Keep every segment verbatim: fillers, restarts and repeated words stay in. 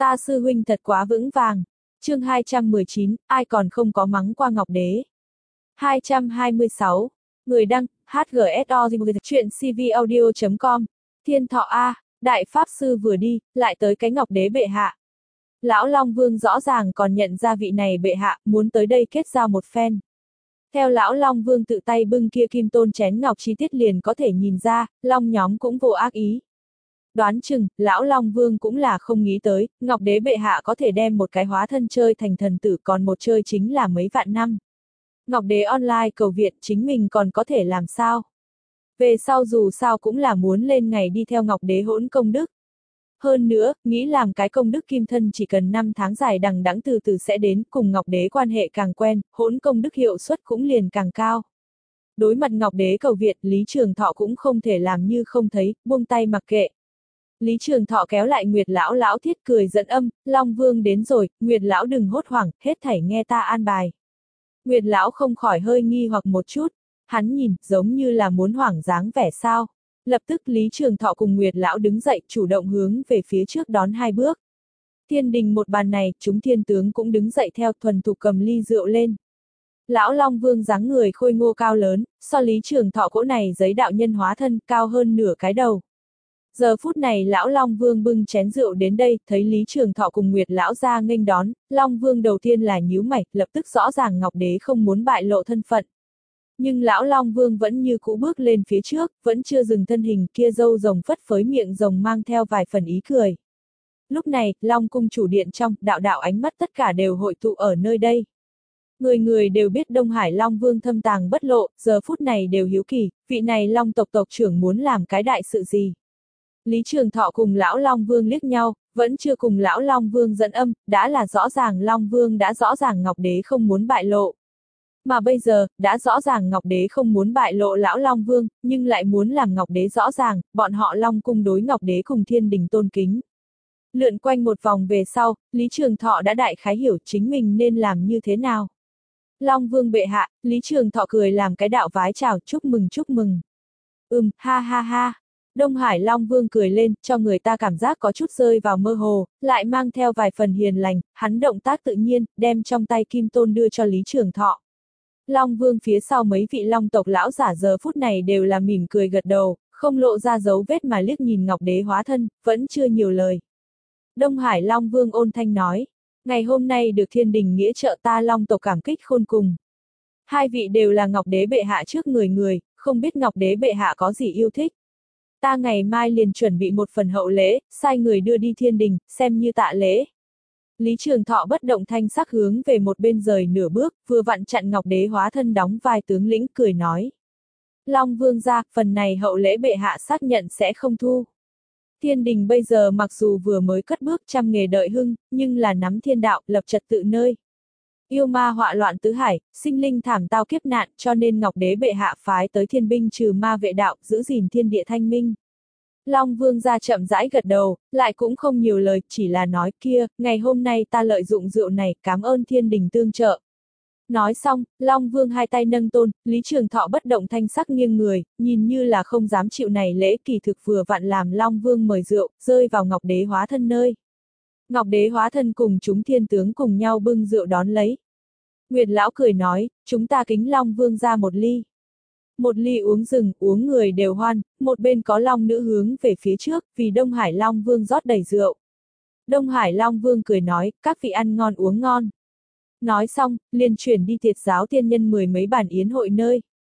Ta sư huynh thật quá vững vàng. Chương hai trăm mười chín, ai còn không có mắng qua Ngọc Đế. hai trăm hai mươi sáu, người đăng, hát giê ét o chuyện c v audio chấm com, Thiên Thọ A, Đại Pháp Sư vừa đi, lại tới cái Ngọc Đế bệ hạ. Lão Long Vương rõ ràng còn nhận ra vị này bệ hạ, muốn tới đây kết giao một phen. Theo Lão Long Vương tự tay bưng kia kim tôn chén ngọc chi tiết liền có thể nhìn ra, Long nhóm cũng vô ác ý. Đoán chừng, Lão Long Vương cũng là không nghĩ tới, Ngọc Đế bệ hạ có thể đem một cái hóa thân chơi thành thần tử, còn một chơi chính là mấy vạn năm. Ngọc Đế online cầu viện, chính mình còn có thể làm sao? Về sau dù sao cũng là muốn lên ngày đi theo Ngọc Đế hỗn công đức. Hơn nữa, nghĩ làm cái công đức kim thân chỉ cần năm tháng dài đằng đẵng từ từ sẽ đến, cùng Ngọc Đế quan hệ càng quen, hỗn công đức hiệu suất cũng liền càng cao. Đối mặt Ngọc Đế cầu viện, Lý Trường Thọ cũng không thể làm như không thấy, buông tay mặc kệ. Lý Trường Thọ kéo lại Nguyệt Lão Lão Thiết cười dẫn âm, Long Vương đến rồi, Nguyệt Lão đừng hốt hoảng, hết thảy nghe ta an bài. Nguyệt Lão không khỏi hơi nghi hoặc một chút, hắn nhìn, giống như là muốn hoảng dáng vẻ sao. Lập tức Lý Trường Thọ cùng Nguyệt Lão đứng dậy, chủ động hướng về phía trước đón hai bước. Thiên đình một bàn này, chúng thiên tướng cũng đứng dậy theo, thuần thục cầm ly rượu lên. Lão Long Vương dáng người khôi ngô cao lớn, so Lý Trường Thọ cỗ này giấy đạo nhân hóa thân, cao hơn nửa cái đầu. Giờ phút này Lão Long Vương bưng chén rượu đến đây, thấy Lý Trường Thọ cùng Nguyệt Lão ra nghênh đón, Long Vương đầu tiên là nhíu mày, lập tức rõ ràng Ngọc Đế không muốn bại lộ thân phận. Nhưng Lão Long Vương vẫn như cũ bước lên phía trước, vẫn chưa dừng thân hình, kia râu rồng phất phới miệng rồng mang theo vài phần ý cười. Lúc này, Long cung chủ điện trong, đạo đạo ánh mắt tất cả đều hội tụ ở nơi đây. Người người đều biết Đông Hải Long Vương thâm tàng bất lộ, giờ phút này đều hiếu kỳ, vị này Long tộc tộc trưởng muốn làm cái đại sự gì. Lý Trường Thọ cùng Lão Long Vương liếc nhau, vẫn chưa cùng Lão Long Vương dẫn âm, đã là rõ ràng Long Vương đã rõ ràng Ngọc Đế không muốn bại lộ. Mà bây giờ, đã rõ ràng Ngọc Đế không muốn bại lộ Lão Long Vương, nhưng lại muốn làm Ngọc Đế rõ ràng, bọn họ Long cung đối Ngọc Đế cùng thiên đình tôn kính. Lượn quanh một vòng về sau, Lý Trường Thọ đã đại khái hiểu chính mình nên làm như thế nào. Long Vương bệ hạ, Lý Trường Thọ cười làm cái đạo vái chào, chúc mừng chúc mừng. Ừm, ha ha ha. Đông Hải Long Vương cười lên, cho người ta cảm giác có chút rơi vào mơ hồ, lại mang theo vài phần hiền lành, hắn động tác tự nhiên, đem trong tay kim tôn đưa cho Lý Trường Thọ. Long Vương phía sau mấy vị Long tộc lão giả giờ phút này đều là mỉm cười gật đầu, không lộ ra dấu vết mà liếc nhìn Ngọc Đế hóa thân, vẫn chưa nhiều lời. Đông Hải Long Vương ôn thanh nói, ngày hôm nay được thiên đình nghĩa trợ ta Long tộc cảm kích khôn cùng. Hai vị đều là Ngọc Đế bệ hạ trước người người, không biết Ngọc Đế bệ hạ có gì yêu thích. Ta ngày mai liền chuẩn bị một phần hậu lễ, sai người đưa đi thiên đình, xem như tạ lễ. Lý Trường Thọ bất động thanh sắc hướng về một bên rời nửa bước, vừa vặn chặn Ngọc Đế hóa thân đóng vai tướng lĩnh, cười nói. Long Vương ra, phần này hậu lễ bệ hạ xác nhận sẽ không thu. Thiên đình bây giờ mặc dù vừa mới cất bước trăm nghề đợi hưng, nhưng là nắm thiên đạo, lập trật tự nơi. Yêu ma họa loạn tứ hải, sinh linh thảm tao kiếp nạn, cho nên Ngọc Đế bệ hạ phái tới thiên binh trừ ma vệ đạo, giữ gìn thiên địa thanh minh. Long Vương ra chậm rãi gật đầu, lại cũng không nhiều lời, chỉ là nói kia, ngày hôm nay ta lợi dụng rượu này, cảm ơn thiên đình tương trợ. Nói xong, Long Vương hai tay nâng tôn, Lý Trường Thọ bất động thanh sắc nghiêng người, nhìn như là không dám chịu này lễ, kỳ thực vừa vặn làm Long Vương mời rượu, rơi vào Ngọc Đế hóa thân nơi. Ngọc Đế hóa thân cùng chúng thiên tướng cùng nhau bưng rượu đón lấy. Nguyệt Lão cười nói, chúng ta kính Long Vương ra một ly. Một ly uống rừng, uống người đều hoan, một bên có Long nữ hướng về phía trước, vì Đông Hải Long Vương rót đầy rượu. Đông Hải Long Vương cười nói, các vị ăn ngon uống ngon. Nói xong, liền chuyển đi tiệt giáo tiên nhân mười mấy bản yến hội nơi.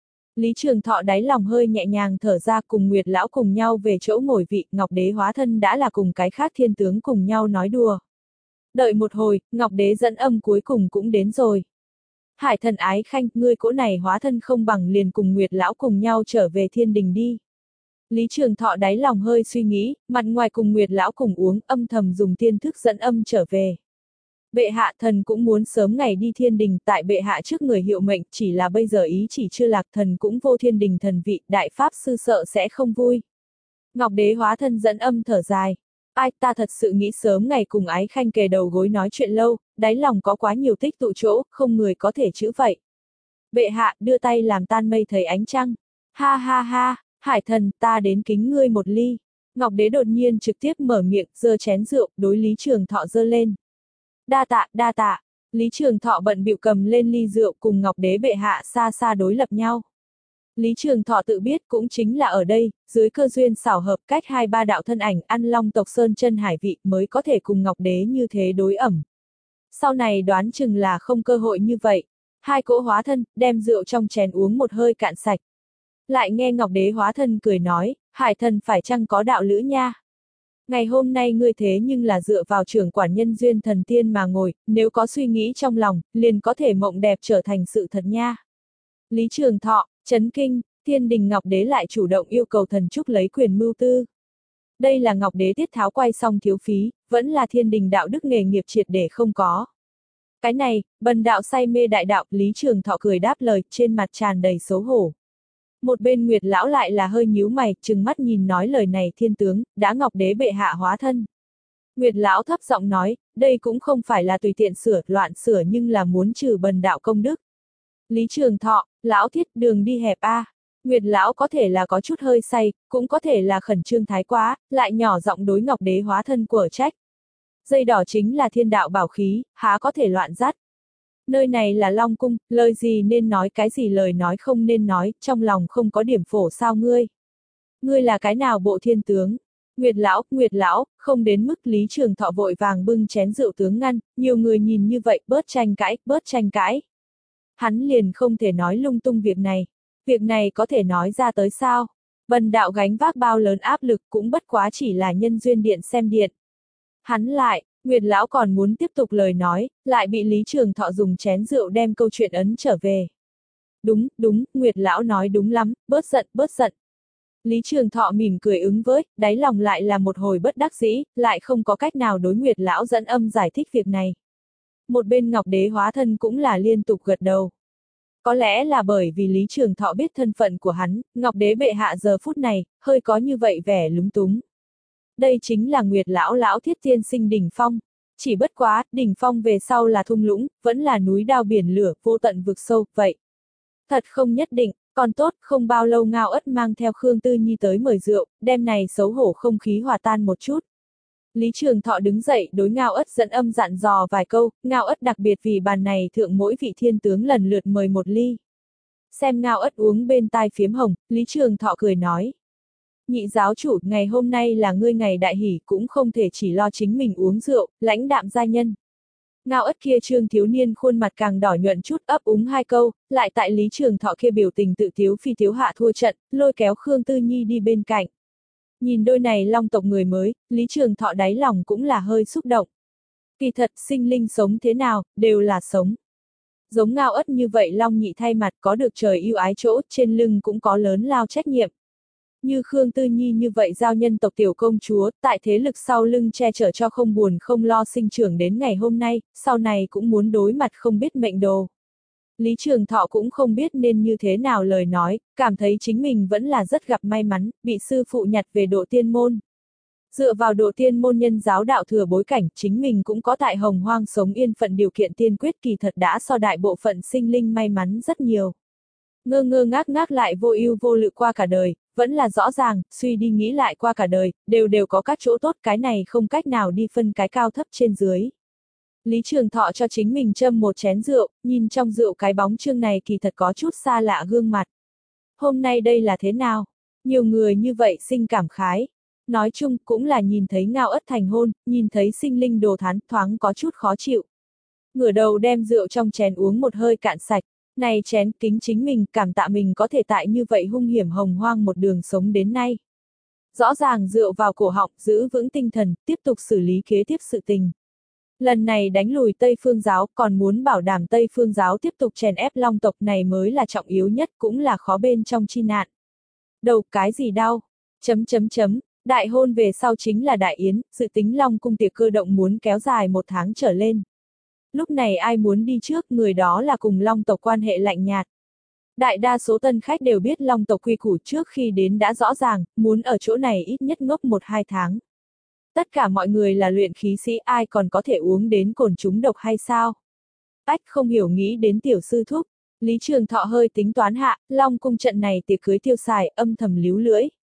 Lý Trường Thọ đáy lòng hơi nhẹ nhàng thở ra, cùng Nguyệt Lão cùng nhau về chỗ ngồi vị, Ngọc Đế hóa thân đã là cùng cái khác thiên tướng cùng nhau nói đùa. Đợi một hồi, Ngọc Đế dẫn âm cuối cùng cũng đến rồi. Hải thần ái khanh, ngươi cỗ này hóa thân không bằng liền cùng Nguyệt Lão cùng nhau trở về thiên đình đi. Lý Trường Thọ đáy lòng hơi suy nghĩ, mặt ngoài cùng Nguyệt Lão cùng uống, âm thầm dùng tiên thức dẫn âm trở về. Bệ hạ thần cũng muốn sớm ngày đi thiên đình, tại bệ hạ trước người hiệu mệnh, chỉ là bây giờ ý chỉ chưa lạc, thần cũng vô thiên đình thần vị, đại pháp sư sợ sẽ không vui. Ngọc Đế hóa thân dẫn âm thở dài. Ai, ta thật sự nghĩ sớm ngày cùng ái khanh kề đầu gối nói chuyện lâu, đáy lòng có quá nhiều tích tụ chỗ, không người có thể chữ vậy. Bệ hạ, đưa tay làm tan mây thấy ánh trăng. Ha ha ha, hải thần, ta đến kính ngươi một ly. Ngọc Đế đột nhiên trực tiếp mở miệng, giơ chén rượu, đối Lý Trường Thọ giơ lên. Đa tạ, đa tạ. Lý Trường Thọ bận bịu cầm lên ly rượu cùng Ngọc Đế bệ hạ xa xa đối lập nhau. Lý Trường Thọ tự biết cũng chính là ở đây, dưới cơ duyên xảo hợp cách hai ba đạo thân ảnh ăn long tộc sơn chân hải vị mới có thể cùng Ngọc Đế như thế đối ẩm. Sau này đoán chừng là không cơ hội như vậy. Hai cỗ hóa thân, đem rượu trong chén uống một hơi cạn sạch. Lại nghe Ngọc Đế hóa thân cười nói, Hải thần phải chăng có đạo lữ nha? Ngày hôm nay ngươi thế nhưng là dựa vào trưởng quản nhân duyên thần tiên mà ngồi, nếu có suy nghĩ trong lòng, liền có thể mộng đẹp trở thành sự thật nha. Lý Trường Thọ, chấn kinh, Thiên Đình Ngọc Đế lại chủ động yêu cầu thần trúc lấy quyền mưu tư. Đây là Ngọc Đế tiết tháo quay xong thiếu phí, vẫn là Thiên Đình đạo đức nghề nghiệp triệt để không có. Cái này, bần đạo say mê đại đạo, Lý Trường Thọ cười đáp lời, trên mặt tràn đầy xấu hổ. Một bên Nguyệt lão lại là hơi nhíu mày, trừng mắt nhìn nói lời này thiên tướng, đã Ngọc Đế bệ hạ hóa thân. Nguyệt lão thấp giọng nói, đây cũng không phải là tùy tiện sửa, loạn sửa nhưng là muốn trừ bần đạo công đức. Lý Trường Thọ, lão thiết đường đi hẹp a. Nguyệt lão có thể là có chút hơi say, cũng có thể là khẩn trương thái quá, lại nhỏ giọng đối Ngọc Đế hóa thân của trách. Dây đỏ chính là thiên đạo bảo khí, há có thể loạn dắt. Nơi này là Long Cung, lời gì nên nói cái gì lời nói không nên nói, trong lòng không có điểm phổ sao ngươi. Ngươi là cái nào bộ thiên tướng? Nguyệt lão, Nguyệt lão, không đến mức Lý Trường Thọ vội vàng bưng chén rượu tướng ngăn, nhiều người nhìn như vậy, bớt tranh cãi, bớt tranh cãi. Hắn liền không thể nói lung tung việc này. Việc này có thể nói ra tới sao? Bần đạo gánh vác bao lớn áp lực cũng bất quá chỉ là nhân duyên điện xem điện. Hắn lại, Nguyệt lão còn muốn tiếp tục lời nói, lại bị Lý Trường Thọ dùng chén rượu đem câu chuyện ấn trở về. Đúng, đúng, Nguyệt lão nói đúng lắm, bớt giận, bớt giận. Lý Trường Thọ mỉm cười ứng với, đáy lòng lại là một hồi bất đắc dĩ, lại không có cách nào đối Nguyệt lão dẫn âm giải thích việc này. Một bên Ngọc Đế hóa thân cũng là liên tục gật đầu. Có lẽ là bởi vì Lý Trường Thọ biết thân phận của hắn, Ngọc Đế bệ hạ giờ phút này, hơi có như vậy vẻ lúng túng. Đây chính là Nguyệt lão lão thiết tiên sinh đỉnh phong. Chỉ bất quá, đỉnh phong về sau là thung lũng, vẫn là núi đao biển lửa, vô tận vực sâu, vậy. Thật không nhất định, còn tốt, không bao lâu Ngao Ất mang theo Khương Tư Nhi tới mời rượu, đêm này xấu hổ không khí hòa tan một chút. Lý Trường Thọ đứng dậy đối Ngao Ất dẫn âm dặn dò vài câu, Ngao Ất đặc biệt vì bàn này thượng mỗi vị thiên tướng lần lượt mời một ly. Xem Ngao Ất uống bên tai phiếm hồng, Lý Trường Thọ cười nói. Nhị giáo chủ, ngày hôm nay là ngươi ngày đại hỷ cũng không thể chỉ lo chính mình uống rượu, lãnh đạm gia nhân. Ngao Ất kia trương thiếu niên khuôn mặt càng đỏ nhuận chút ấp úng hai câu, lại tại Lý Trường Thọ kia biểu tình tự tiếu phi tiếu hạ thua trận, lôi kéo Khương Tư Nhi đi bên cạnh. Nhìn đôi này long tộc người mới, Lý Trường Thọ đáy lòng cũng là hơi xúc động. Kỳ thật sinh linh sống thế nào, đều là sống. Giống Ngao Ất như vậy long nhị thay mặt có được trời yêu ái chỗ, trên lưng cũng có lớn lao trách nhiệm. Như Khương Tư Nhi như vậy giao nhân tộc tiểu công chúa, tại thế lực sau lưng che chở cho không buồn không lo sinh trưởng đến ngày hôm nay, sau này cũng muốn đối mặt không biết mệnh đồ. Lý Trường Thọ cũng không biết nên như thế nào lời nói, cảm thấy chính mình vẫn là rất gặp may mắn, bị sư phụ nhặt về độ tiên môn. Dựa vào độ tiên môn nhân giáo đạo thừa bối cảnh, chính mình cũng có tại hồng hoang sống yên phận điều kiện tiên quyết kỳ thật đã so đại bộ phận sinh linh may mắn rất nhiều. Ngơ ngơ ngác ngác lại vô ưu vô lự qua cả đời, vẫn là rõ ràng, suy đi nghĩ lại qua cả đời, đều đều có các chỗ tốt, cái này không cách nào đi phân cái cao thấp trên dưới. Lý Trường Thọ cho chính mình châm một chén rượu, nhìn trong rượu cái bóng trương này kỳ thật có chút xa lạ gương mặt. Hôm nay đây là thế nào? Nhiều người như vậy sinh cảm khái. Nói chung cũng là nhìn thấy Ngao Ất thành hôn, nhìn thấy sinh linh đồ thán thoáng có chút khó chịu. Ngửa đầu đem rượu trong chén uống một hơi cạn sạch. Này chén kính chính mình, cảm tạ mình có thể tại như vậy hung hiểm hồng hoang một đường sống đến nay. Rõ ràng rượu vào cổ họng, giữ vững tinh thần, tiếp tục xử lý kế tiếp sự tình. Lần này đánh lùi Tây Phương giáo, còn muốn bảo đảm Tây Phương giáo tiếp tục chèn ép long tộc này mới là trọng yếu nhất, cũng là khó bên trong chi nạn. Đầu cái gì đau? Chấm chấm chấm, đại hôn về sau chính là đại yến, sự tính Long Cung tiệc cơ động muốn kéo dài một tháng trở lên. Lúc này ai muốn đi trước, người đó là cùng long tộc quan hệ lạnh nhạt. Đại đa số tân khách đều biết long tộc quy củ trước khi đến đã rõ ràng, muốn ở chỗ này ít nhất ngốc một hai tháng. Tất cả mọi người là luyện khí sĩ, ai còn có thể uống đến cồn trúng độc hay sao? Ách không hiểu nghĩ đến tiểu sư thúc. Lý Trường Thọ hơi tính toán hạ, Long Cung trận này tiệc cưới tiêu xài, âm thầm líu lưỡi.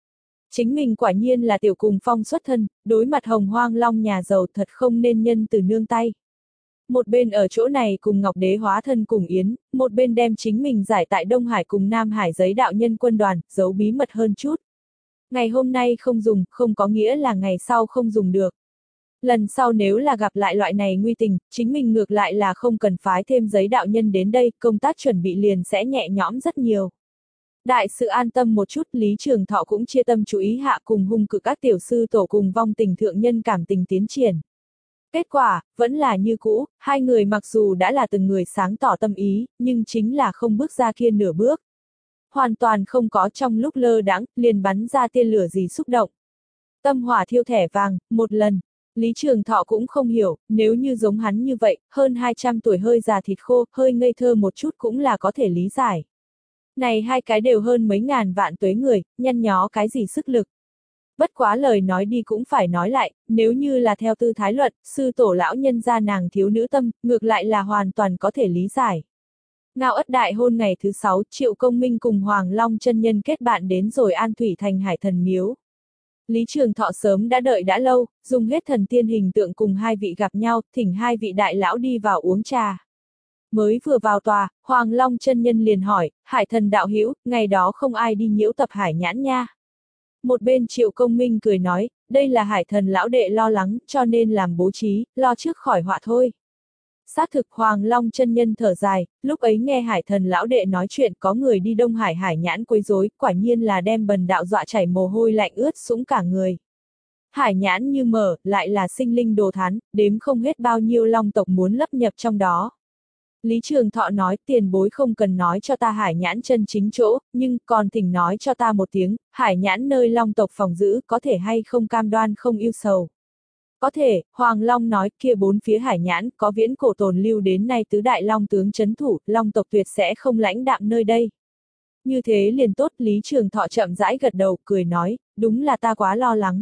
Chính mình quả nhiên là tiểu cùng phong xuất thân, đối mặt hồng hoang long nhà giàu thật không nên nhân từ nương tay. Một bên ở chỗ này cùng Ngọc Đế hóa thân cùng Yến, một bên đem chính mình giải tại Đông Hải cùng Nam Hải giấy đạo nhân quân đoàn, giấu bí mật hơn chút. Ngày hôm nay không dùng, không có nghĩa là ngày sau không dùng được. Lần sau nếu là gặp lại loại này nguy tình, chính mình ngược lại là không cần phái thêm giấy đạo nhân đến đây, công tác chuẩn bị liền sẽ nhẹ nhõm rất nhiều. Đại sự an tâm một chút, Lý Trường Thọ cũng chia tâm chú ý hạ cùng hung cự các tiểu sư tổ cùng vong tình thượng nhân cảm tình tiến triển. Kết quả, vẫn là như cũ, hai người mặc dù đã là từng người sáng tỏ tâm ý, nhưng chính là không bước ra kia nửa bước. Hoàn toàn không có trong lúc lơ đãng, liền bắn ra tia lửa gì xúc động. Tâm hỏa thiêu thẻ vàng, một lần. Lý Trường Thọ cũng không hiểu, nếu như giống hắn như vậy, hơn hai trăm tuổi hơi già thịt khô, hơi ngây thơ một chút cũng là có thể lý giải. Này hai cái đều hơn mấy ngàn vạn tuế người, nhăn nhó cái gì sức lực. Bất quá lời nói đi cũng phải nói lại, nếu như là theo tư thái luận, sư tổ lão nhân gia nàng thiếu nữ tâm, ngược lại là hoàn toàn có thể lý giải. Ngao ất đại hôn ngày thứ sáu, Triệu Công Minh cùng Hoàng Long chân nhân kết bạn đến rồi An Thủy thành Hải Thần Miếu. Lý Trường Thọ sớm đã đợi đã lâu, dùng hết thần tiên hình tượng cùng hai vị gặp nhau, thỉnh hai vị đại lão đi vào uống trà. Mới vừa vào tòa, Hoàng Long chân nhân liền hỏi, Hải Thần đạo hữu, ngày đó không ai đi nhiễu tập Hải Nhãn nha. Một bên Triệu Công Minh cười nói, đây là Hải Thần lão đệ lo lắng, cho nên làm bố trí, lo trước khỏi họa thôi. Xác thực Hoàng Long chân nhân thở dài, lúc ấy nghe Hải Thần lão đệ nói chuyện có người đi Đông Hải Hải Nhãn quấy rối, quả nhiên là đem bần đạo dọa chảy mồ hôi lạnh ướt sũng cả người. Hải Nhãn như mở, lại là sinh linh đồ thán, đếm không hết bao nhiêu long tộc muốn lấp nhập trong đó. Lý Trường Thọ nói, tiền bối không cần nói cho ta Hải Nhãn chân chính chỗ, nhưng còn thỉnh nói cho ta một tiếng, Hải Nhãn nơi long tộc phòng giữ, có thể hay không cam đoan không yêu sầu. Có thể, Hoàng Long nói, kia bốn phía Hải Nhãn, có viễn cổ tồn lưu đến nay tứ đại long tướng trấn thủ, long tộc tuyệt sẽ không lãnh đạm nơi đây. Như thế liền tốt, Lý Trường Thọ chậm rãi gật đầu, cười nói, đúng là ta quá lo lắng.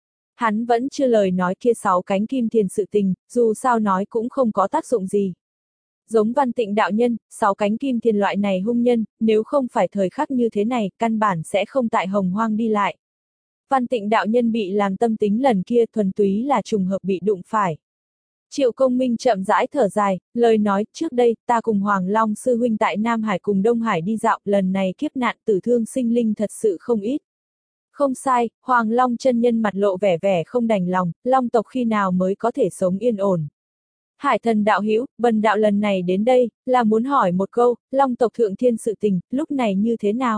Hắn vẫn chưa lời nói kia sáu cánh kim thiền sự tình, dù sao nói cũng không có tác dụng gì. Giống Văn Tịnh đạo nhân, sáu cánh kim thiền loại này hung nhân, nếu không phải thời khắc như thế này, căn bản sẽ không tại hồng hoang đi lại. Văn Tịnh đạo nhân bị làm tâm tính lần kia thuần túy là trùng hợp bị đụng phải. Triệu Công Minh chậm rãi thở dài, lời nói, trước đây, ta cùng Hoàng Long sư huynh tại Nam Hải cùng Đông Hải đi dạo, lần này kiếp nạn tử thương sinh linh thật sự không ít. Không sai, Hoàng Long chân nhân mặt lộ vẻ vẻ không đành lòng, long tộc khi nào mới có thể sống yên ổn. Hải Thần đạo hữu, bần đạo lần này đến đây, là muốn hỏi một câu, long tộc thượng thiên sự tình, lúc này như thế nào?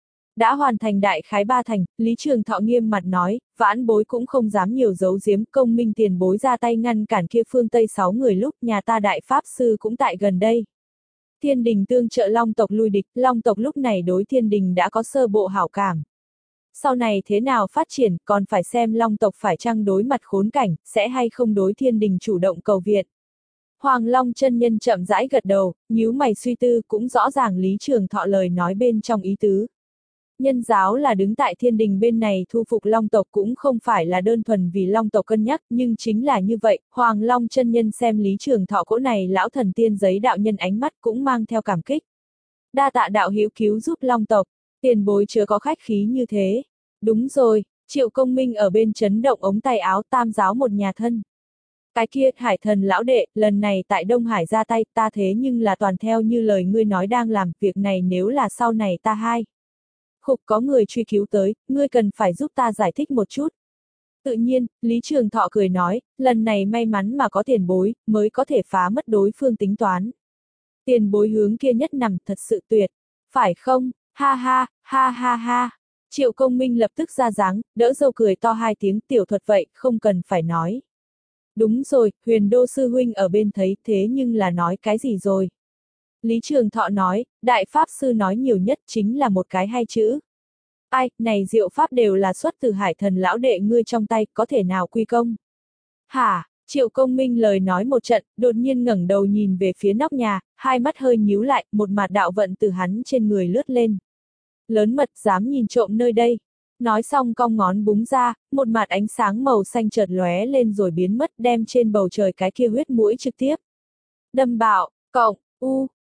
Đã hoàn thành đại khái ba thành, Lý Trường Thọ nghiêm mặt nói, vãn bối cũng không dám nhiều giấu giếm, công minh tiền bối ra tay ngăn cản kia phương Tây sáu người lúc nhà ta đại pháp sư cũng tại gần đây. Thiên đình tương trợ long tộc lui địch, long tộc lúc này đối thiên đình đã có sơ bộ hảo cảm. Sau này thế nào phát triển, còn phải xem long tộc phải chăng đối mặt khốn cảnh, sẽ hay không đối thiên đình chủ động cầu viện. Hoàng Long chân nhân chậm rãi gật đầu, nhíu mày suy tư cũng rõ ràng Lý Trường Thọ lời nói bên trong ý tứ. Nhân giáo là đứng tại thiên đình bên này thu phục long tộc cũng không phải là đơn thuần vì long tộc cân nhắc, nhưng chính là như vậy, Hoàng Long chân nhân xem Lý Trường Thọ cỗ này lão thần tiên giấy đạo nhân ánh mắt cũng mang theo cảm kích. Đa tạ đạo hữu cứu giúp long tộc, tiền bối chứa có khách khí như thế. Đúng rồi, Triệu Công Minh ở bên chấn động ống tay áo tam giáo một nhà thân. Cái kia, Hải Thần lão đệ, lần này tại Đông Hải ra tay, ta thế nhưng là toàn theo như lời ngươi nói đang làm, việc này nếu là sau này ta hai. Khục có người truy cứu tới, ngươi cần phải giúp ta giải thích một chút. Tự nhiên, Lý Trường Thọ cười nói, lần này may mắn mà có tiền bối, mới có thể phá mất đối phương tính toán. Tiền bối hướng kia nhất nằm, thật sự tuyệt. Phải không? Ha ha, ha ha ha. Triệu Công Minh lập tức ra dáng, đỡ dâu cười to hai tiếng, tiểu thuật vậy, không cần phải nói. Đúng rồi, Huyền Đô sư huynh ở bên thấy, thế nhưng là nói cái gì rồi? Lý Trường Thọ nói, đại pháp sư nói nhiều nhất chính là một cái hai chữ. Ai, này diệu pháp đều là xuất từ Hải Thần lão đệ ngươi trong tay, có thể nào quy công? Hả? Triệu Công Minh lời nói một trận, đột nhiên ngẩng đầu nhìn về phía nóc nhà, hai mắt hơi nhíu lại, một mạt đạo vận từ hắn trên người lướt lên. Lớn mật dám nhìn trộm nơi đây. Nói xong cong ngón búng ra, một mạt ánh sáng màu xanh chợt lóe lên rồi biến mất đem trên bầu trời cái kia huyết mũi trực tiếp. Đâm bạo, cộng, u,